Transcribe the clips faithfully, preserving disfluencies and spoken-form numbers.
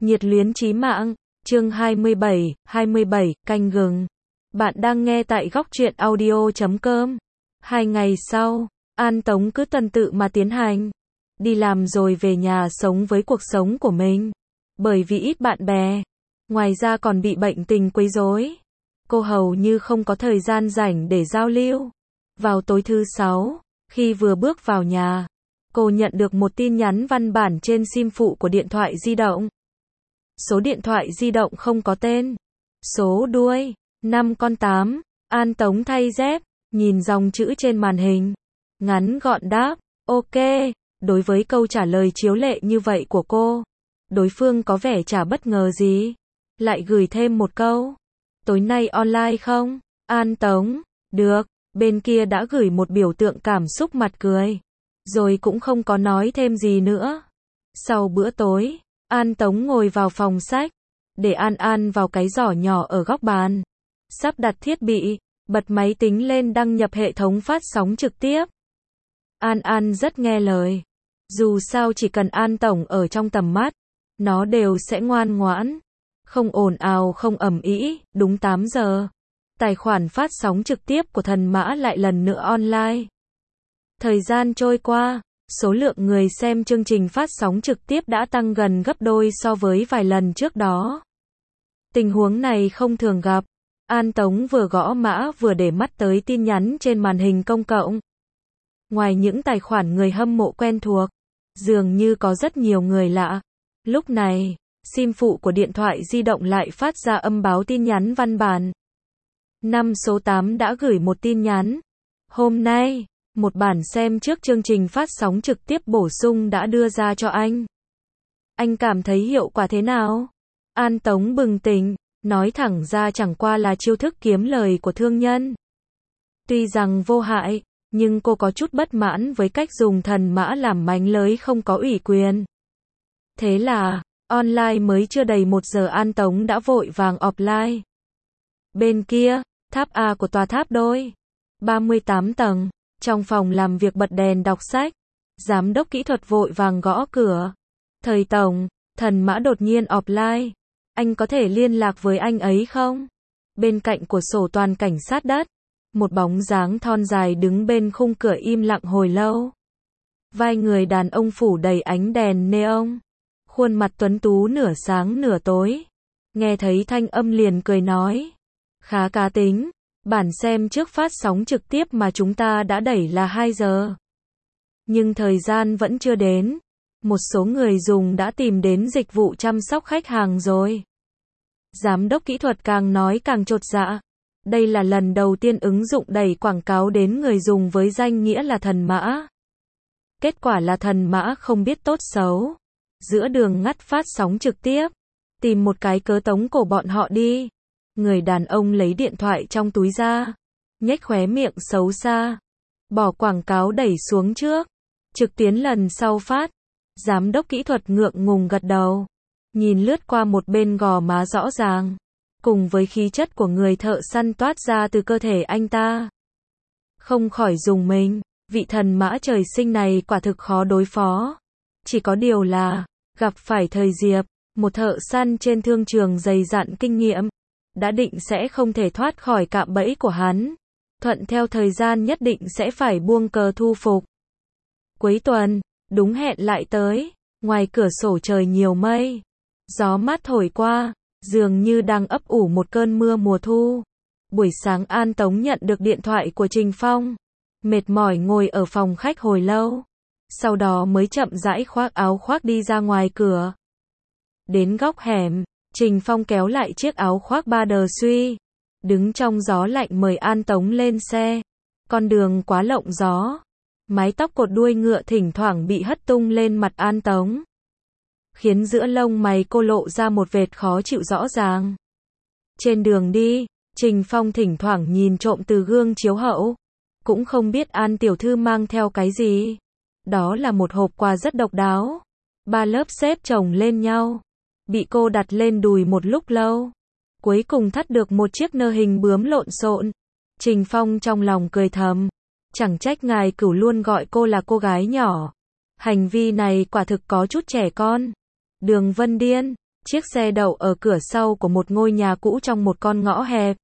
Nhiệt luyến chí mạng, chương hai mươi bảy, hai mươi bảy, canh gừng. Bạn đang nghe tại góc truyện audio chấm com. Hai ngày sau, An Tống cứ tuần tự mà tiến hành. Đi làm rồi về nhà sống với cuộc sống của mình. Bởi vì ít bạn bè, ngoài ra còn bị bệnh tình quấy rối, cô hầu như không có thời gian rảnh để giao lưu. Vào tối thứ sáu, khi vừa bước vào nhà, cô nhận được một tin nhắn văn bản trên sim phụ của điện thoại di động. Số điện thoại di động không có tên. Số đuôi, năm con tám. An Tống thay dép, nhìn dòng chữ trên màn hình. Ngắn gọn đáp, ok. Đối với câu trả lời chiếu lệ như vậy của cô, đối phương có vẻ chả bất ngờ gì. Lại gửi thêm một câu. Tối nay online không? An Tống, được. Bên kia đã gửi một biểu tượng cảm xúc mặt cười. Rồi cũng không có nói thêm gì nữa. Sau bữa tối, An Tống ngồi vào phòng sách, để An An vào cái giỏ nhỏ ở góc bàn. Sắp đặt thiết bị, bật máy tính lên đăng nhập hệ thống phát sóng trực tiếp. An An rất nghe lời. Dù sao chỉ cần An Tổng ở trong tầm mắt, nó đều sẽ ngoan ngoãn. Không ồn ào không ầm ĩ. Đúng tám giờ, tài khoản phát sóng trực tiếp của Thần Mã lại lần nữa online. Thời gian trôi qua, số lượng người xem chương trình phát sóng trực tiếp đã tăng gần gấp đôi so với vài lần trước đó. Tình huống này không thường gặp. An Tống vừa gõ mã vừa để mắt tới tin nhắn trên màn hình công cộng. Ngoài những tài khoản người hâm mộ quen thuộc, dường như có rất nhiều người lạ. Lúc này, sim phụ của điện thoại di động lại phát ra âm báo tin nhắn văn bản. Năm số tám đã gửi một tin nhắn. Hôm nay, một bản xem trước chương trình phát sóng trực tiếp bổ sung đã đưa ra cho anh. Anh cảm thấy hiệu quả thế nào? An Tống bừng tỉnh, nói thẳng ra chẳng qua là chiêu thức kiếm lời của thương nhân. Tuy rằng vô hại, nhưng cô có chút bất mãn với cách dùng Thần Mã làm mánh lới không có ủy quyền. Thế là, online mới chưa đầy một giờ An Tống đã vội vàng offline. Bên kia, tháp A của tòa tháp đôi, ba mươi tám tầng, trong phòng làm việc bật đèn đọc sách. Giám đốc kỹ thuật vội vàng gõ cửa. Thầy Tổng, Thần Mã đột nhiên offline. Anh có thể liên lạc với anh ấy không? Bên cạnh của sổ toàn cảnh sát đất, một bóng dáng thon dài đứng bên khung cửa im lặng hồi lâu. Vai người đàn ông phủ đầy ánh đèn neon. Khuôn mặt tuấn tú nửa sáng nửa tối. Nghe thấy thanh âm liền cười nói. Khá cá tính. Bản xem trước phát sóng trực tiếp mà chúng ta đã đẩy là hai giờ. Nhưng thời gian vẫn chưa đến. Một số người dùng đã tìm đến dịch vụ chăm sóc khách hàng rồi. Giám đốc kỹ thuật càng nói càng chột dạ. Đây là lần đầu tiên ứng dụng đẩy quảng cáo đến người dùng với danh nghĩa là Thần Mã. Kết quả là Thần Mã không biết tốt xấu. Giữa đường ngắt phát sóng trực tiếp. Tìm một cái cớ tống cổ bọn họ đi. Người đàn ông lấy điện thoại trong túi ra. Nhếch khóe miệng xấu xa. Bỏ quảng cáo đẩy xuống trước. Trực tuyến lần sau phát. Giám đốc kỹ thuật ngượng ngùng gật đầu. Nhìn lướt qua một bên gò má rõ ràng. Cùng với khí chất của người thợ săn toát ra từ cơ thể anh ta. Không khỏi rùng mình. Vị Thần Mã trời sinh này quả thực khó đối phó. Chỉ có điều là, gặp phải thời Diệp, một thợ săn trên thương trường dày dặn kinh nghiệm. Đã định sẽ không thể thoát khỏi cạm bẫy của hắn. Thuận theo thời gian nhất định sẽ phải buông cờ thu phục. Cuối tuần, đúng hẹn lại tới. Ngoài cửa sổ trời nhiều mây. Gió mát thổi qua, dường như đang ấp ủ một cơn mưa mùa thu. Buổi sáng An Tống nhận được điện thoại của Trình Phong. Mệt mỏi ngồi ở phòng khách hồi lâu. Sau đó mới chậm rãi khoác áo khoác đi ra ngoài cửa. Đến góc hẻm, Trình Phong kéo lại chiếc áo khoác ba đờ suy. Đứng trong gió lạnh mời An Tống lên xe. Con đường quá lộng gió. Mái tóc cột đuôi ngựa thỉnh thoảng bị hất tung lên mặt An Tống. Khiến giữa lông mày cô lộ ra một vệt khó chịu rõ ràng. Trên đường đi, Trình Phong thỉnh thoảng nhìn trộm từ gương chiếu hậu. Cũng không biết An tiểu thư mang theo cái gì. Đó là một hộp quà rất độc đáo. Ba lớp xếp chồng lên nhau. Bị cô đặt lên đùi một lúc lâu. Cuối cùng thắt được một chiếc nơ hình bướm lộn xộn. Trình Phong trong lòng cười thầm. Chẳng trách ngài cửu luôn gọi cô là cô gái nhỏ. Hành vi này quả thực có chút trẻ con. Đường Vân Điên, Chiếc xe đậu ở cửa sau của một ngôi nhà cũ trong một con ngõ hẹp.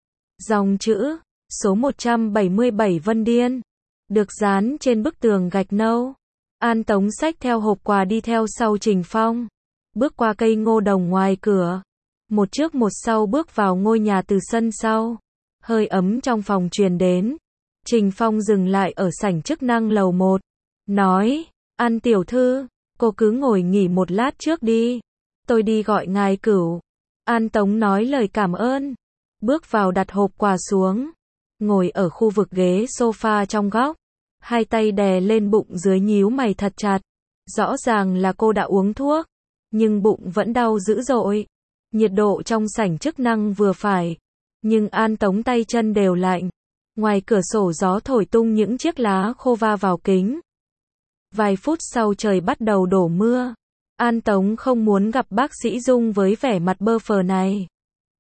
Dòng chữ, số một trăm bảy mươi bảy Vân Điên, được dán trên bức tường gạch nâu. An Tống xách theo hộp quà đi theo sau Trình Phong. Bước qua cây ngô đồng ngoài cửa. Một trước một sau bước vào ngôi nhà từ sân sau. Hơi ấm trong phòng truyền đến. Trình Phong dừng lại ở sảnh chức năng lầu một. Nói, An tiểu thư, cô cứ ngồi nghỉ một lát trước đi. Tôi đi gọi ngài Cửu. An Tống nói lời cảm ơn. Bước vào đặt hộp quà xuống. Ngồi ở khu vực ghế sofa trong góc. Hai tay đè lên bụng dưới nhíu mày thật chặt. Rõ ràng là cô đã uống thuốc. Nhưng bụng vẫn đau dữ dội. Nhiệt độ trong sảnh chức năng vừa phải. Nhưng An Tống tay chân đều lạnh. Ngoài cửa sổ gió thổi tung những chiếc lá khô va vào kính. Vài phút sau trời bắt đầu đổ mưa. An Tống không muốn gặp bác sĩ Dung với vẻ mặt bơ phờ này.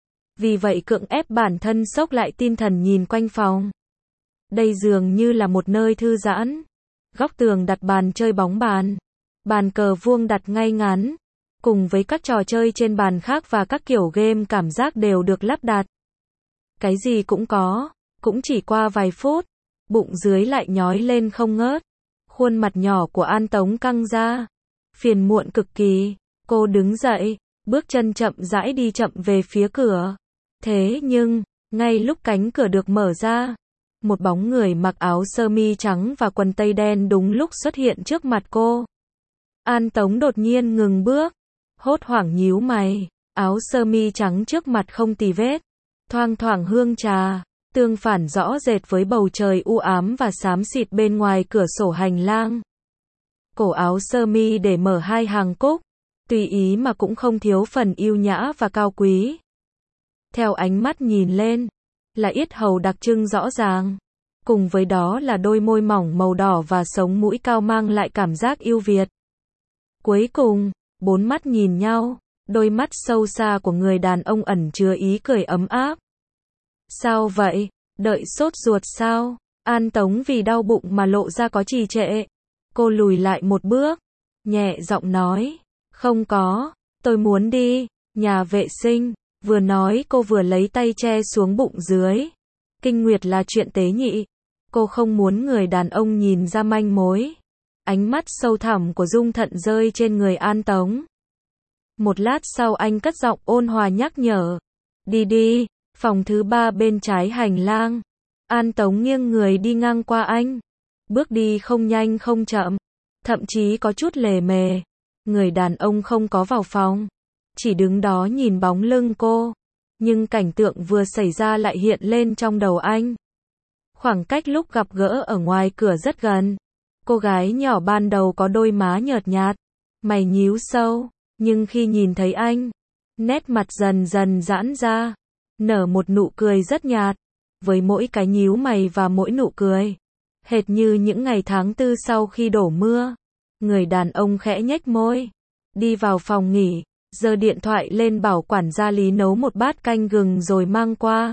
Vì vậy cưỡng ép bản thân xốc lại tinh thần nhìn quanh phòng. Đây dường như là một nơi thư giãn. Góc tường đặt bàn chơi bóng bàn. Bàn cờ vuông đặt ngay ngắn. Cùng với các trò chơi trên bàn khác và các kiểu game cảm giác đều được lắp đặt. Cái gì cũng có. Cũng chỉ qua vài phút. Bụng dưới lại nhói lên không ngớt. Khuôn mặt nhỏ của An Tống căng ra. Phiền muộn cực kỳ. Cô đứng dậy. Bước chân chậm rãi đi chậm về phía cửa. Thế nhưng, ngay lúc cánh cửa được mở ra, một bóng người mặc áo sơ mi trắng và quần tây đen đúng lúc xuất hiện trước mặt cô. An Tống đột nhiên ngừng bước, hốt hoảng nhíu mày, áo sơ mi trắng trước mặt không tì vết, thoang thoảng hương trà, tương phản rõ rệt với bầu trời u ám và xám xịt bên ngoài cửa sổ hành lang. Cổ áo sơ mi để mở hai hàng cúc, tùy ý mà cũng không thiếu phần yêu nhã và cao quý. Theo ánh mắt nhìn lên, là yết hầu đặc trưng rõ ràng. Cùng với đó là đôi môi mỏng màu đỏ và sống mũi cao mang lại cảm giác yêu Việt. Cuối cùng, bốn mắt nhìn nhau, đôi mắt sâu xa của người đàn ông ẩn chứa ý cười ấm áp. Sao vậy? Đợi sốt ruột sao? An Tống vì đau bụng mà lộ ra có trì trệ. Cô lùi lại một bước, nhẹ giọng nói, không có, tôi muốn đi, nhà vệ sinh. Vừa nói cô vừa lấy tay che xuống bụng dưới. Kinh nguyệt là chuyện tế nhị. Cô không muốn người đàn ông nhìn ra manh mối. Ánh mắt sâu thẳm của Dung Thận rơi trên người An Tống. Một lát sau anh cất giọng ôn hòa nhắc nhở. Đi đi, phòng thứ ba bên trái hành lang. An Tống nghiêng người đi ngang qua anh. Bước đi không nhanh không chậm. Thậm chí có chút lề mề. Người đàn ông không có vào phòng. Chỉ đứng đó nhìn bóng lưng cô. Nhưng cảnh tượng vừa xảy ra lại hiện lên trong đầu anh. Khoảng cách lúc gặp gỡ ở ngoài cửa rất gần. Cô gái nhỏ ban đầu có đôi má nhợt nhạt, mày nhíu sâu, nhưng khi nhìn thấy anh, nét mặt dần dần giãn ra, nở một nụ cười rất nhạt, với mỗi cái nhíu mày và mỗi nụ cười, hệt như những ngày tháng tư sau khi đổ mưa. Người đàn ông khẽ nhếch môi, đi vào phòng nghỉ, giơ điện thoại lên bảo quản gia Lý nấu một bát canh gừng rồi mang qua.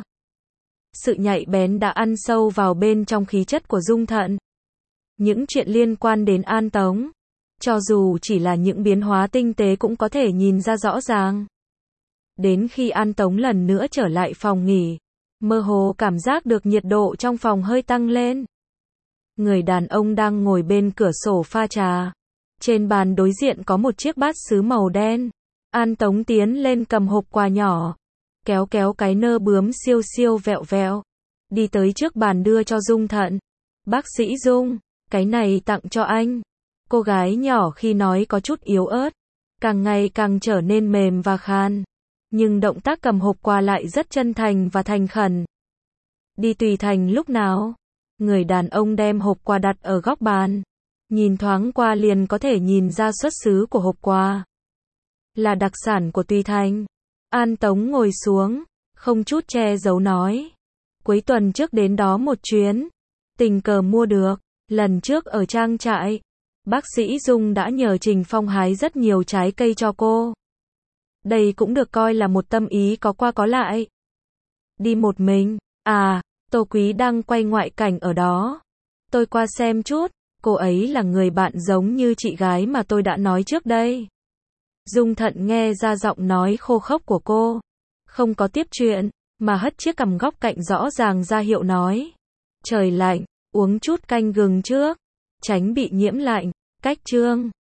Sự nhạy bén đã ăn sâu vào bên trong khí chất của Dung Thận. Những chuyện liên quan đến An Tống, cho dù chỉ là những biến hóa tinh tế cũng có thể nhìn ra rõ ràng. Đến khi An Tống lần nữa trở lại phòng nghỉ, mơ hồ cảm giác được nhiệt độ trong phòng hơi tăng lên. Người đàn ông đang ngồi bên cửa sổ pha trà. Trên bàn đối diện có một chiếc bát sứ màu đen. An Tống tiến lên cầm hộp quà nhỏ, kéo kéo cái nơ bướm siêu siêu vẹo vẹo, đi tới trước bàn đưa cho Dung Thận. Bác sĩ Dung, cái này tặng cho anh. Cô gái nhỏ khi nói có chút yếu ớt, càng ngày càng trở nên mềm và khan. Nhưng động tác cầm hộp quà lại rất chân thành và thành khẩn. Đi tùy thành lúc nào. Người đàn ông đem hộp quà đặt ở góc bàn. Nhìn thoáng qua liền có thể nhìn ra xuất xứ của hộp quà. Là đặc sản của Tùy Thành. An Tống ngồi xuống, không chút che giấu nói. Cuối tuần trước đến đó một chuyến. Tình cờ mua được. Lần trước ở trang trại, bác sĩ Dung đã nhờ Trình Phong hái rất nhiều trái cây cho cô. Đây cũng được coi là một tâm ý có qua có lại. Đi một mình, à, Tô Quý đang quay ngoại cảnh ở đó. Tôi qua xem chút, cô ấy là người bạn giống như chị gái mà tôi đã nói trước đây. Dung Thận nghe ra giọng nói khô khốc của cô. Không có tiếp chuyện, mà hất chiếc cằm góc cạnh rõ ràng ra hiệu nói. Trời lạnh, uống chút canh gừng trước, tránh bị nhiễm lạnh. Cách chương